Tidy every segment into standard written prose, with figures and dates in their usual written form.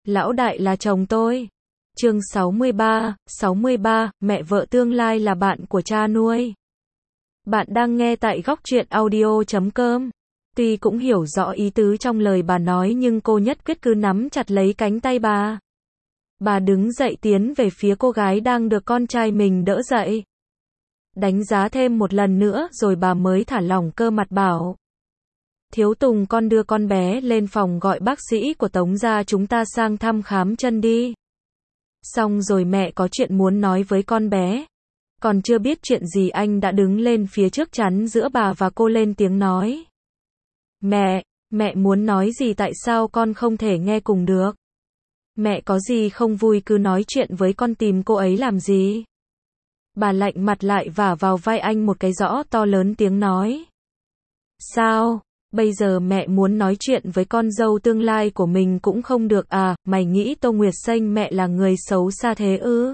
Lão đại là chồng tôi. Chương 63, mẹ vợ tương lai là bạn của cha nuôi. Bạn đang nghe tại góc truyện audio.com. Tuy cũng hiểu rõ ý tứ trong lời bà nói nhưng cô nhất quyết cứ nắm chặt lấy cánh tay bà. Bà đứng dậy tiến về phía cô gái đang được con trai mình đỡ dậy. Đánh giá thêm một lần nữa rồi bà mới thả lỏng cơ mặt bảo. Thiếu Tùng, con đưa con bé lên phòng gọi bác sĩ của Tống gia chúng ta sang thăm khám chân đi. Xong rồi mẹ có chuyện muốn nói với con bé. Còn chưa biết chuyện gì anh đã đứng lên phía trước chắn giữa bà và cô lên tiếng nói. Mẹ muốn nói gì, tại sao con không thể nghe cùng được? Mẹ có gì không vui cứ nói chuyện với con, tìm cô ấy làm gì? Bà lạnh mặt lại vả vào vai anh một cái rõ to lớn tiếng nói. Sao? Bây giờ mẹ muốn nói chuyện với con dâu tương lai của mình cũng không được à? Mày nghĩ Tô Nguyệt Xanh mẹ là người xấu xa thế ư?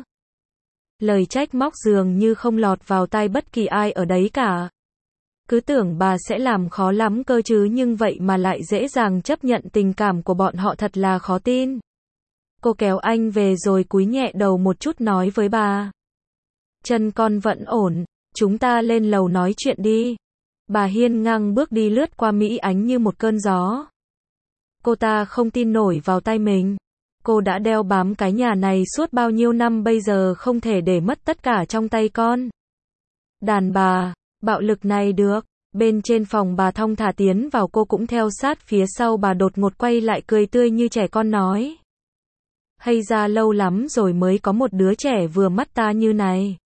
Lời trách móc dường như không lọt vào tai bất kỳ ai ở đấy cả. Cứ tưởng bà sẽ làm khó lắm cơ chứ, nhưng vậy mà lại dễ dàng chấp nhận tình cảm của bọn họ, thật là khó tin. Cô kéo anh về rồi cúi nhẹ đầu một chút nói với bà. Chân con vẫn ổn, chúng ta lên lầu nói chuyện đi. Bà hiên ngang bước đi lướt qua Mỹ Ánh như một cơn gió. Cô ta không tin nổi vào tay mình. Cô đã đeo bám cái nhà này suốt bao nhiêu năm, bây giờ không thể để mất tất cả trong tay con. Đàn bà, bạo lực này được. Bên trên phòng bà thong thả tiến vào, cô cũng theo sát phía sau bà, đột ngột quay lại cười tươi như trẻ con nói. Hay ra lâu lắm rồi mới có một đứa trẻ vừa mắt ta như này.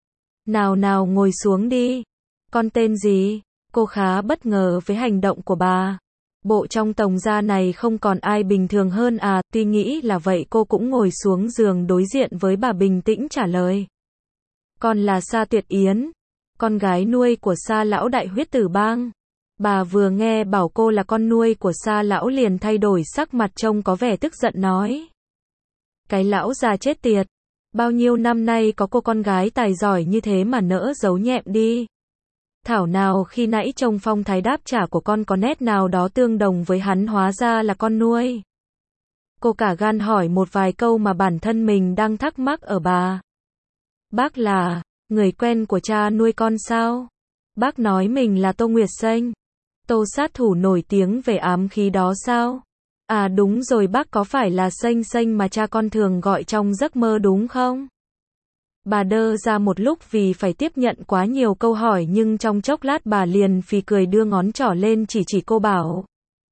Nào ngồi xuống đi. Con tên gì? Cô khá bất ngờ với hành động của bà. Bộ trong Tống gia này không còn ai bình thường hơn à? Tuy nghĩ là vậy cô cũng ngồi xuống giường đối diện với bà, bình tĩnh trả lời. Con là Sa Tuyệt Yến, con gái nuôi của Sa lão đại Huyết Tử Bang. Bà vừa nghe bảo cô là con nuôi của Sa lão liền thay đổi sắc mặt, trông có vẻ tức giận nói. Cái lão già chết tiệt, bao nhiêu năm nay có cô con gái tài giỏi như thế mà nỡ giấu nhẹm đi. Thảo nào khi nãy trông phong thái đáp trả của con có nét nào đó tương đồng với hắn, hóa ra là con nuôi. Cô cả gan hỏi một vài câu mà bản thân mình đang thắc mắc ở bà. Bác là người quen của cha nuôi con sao? Bác nói mình là Tô Nguyệt Xanh, Tô sát thủ nổi tiếng về ám khí đó sao? À đúng rồi, bác có phải là Xanh mà cha con thường gọi trong giấc mơ đúng không? Bà đơ ra một lúc vì phải tiếp nhận quá nhiều câu hỏi, nhưng trong chốc lát bà liền phì cười đưa ngón trỏ lên chỉ cô bảo.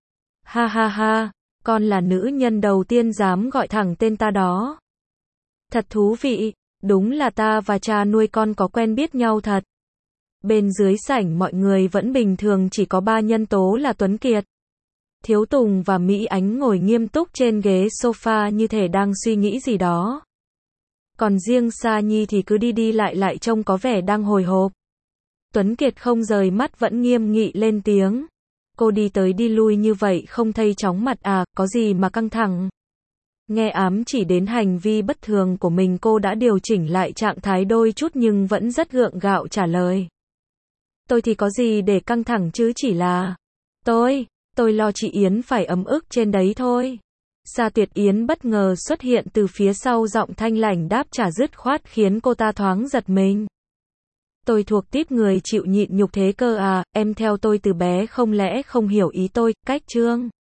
Ha, con là nữ nhân đầu tiên dám gọi thẳng tên ta đó. Thật thú vị, đúng là ta và cha nuôi con có quen biết nhau thật. Bên dưới sảnh mọi người vẫn bình thường, chỉ có ba nhân tố là Tuấn Kiệt, Thiếu Tùng và Mỹ Ánh ngồi nghiêm túc trên ghế sofa như thể đang suy nghĩ gì đó. Còn riêng Sa Nhi thì cứ đi lại trông có vẻ đang hồi hộp. Tuấn Kiệt không rời mắt vẫn nghiêm nghị lên tiếng. Cô đi tới đi lui như vậy không thấy chóng mặt à, có gì mà căng thẳng? Nghe ám chỉ đến hành vi bất thường của mình, cô đã điều chỉnh lại trạng thái đôi chút nhưng vẫn rất gượng gạo trả lời. Tôi thì có gì để căng thẳng chứ, chỉ là tôi lo chị Yến phải ấm ức trên đấy thôi. Sa Tuyệt Yến bất ngờ xuất hiện từ phía sau, giọng thanh lãnh đáp trả dứt khoát khiến cô ta thoáng giật mình. Tôi thuộc típ người chịu nhịn nhục thế cơ à? Em theo tôi từ bé không lẽ không hiểu ý tôi? Cách Trương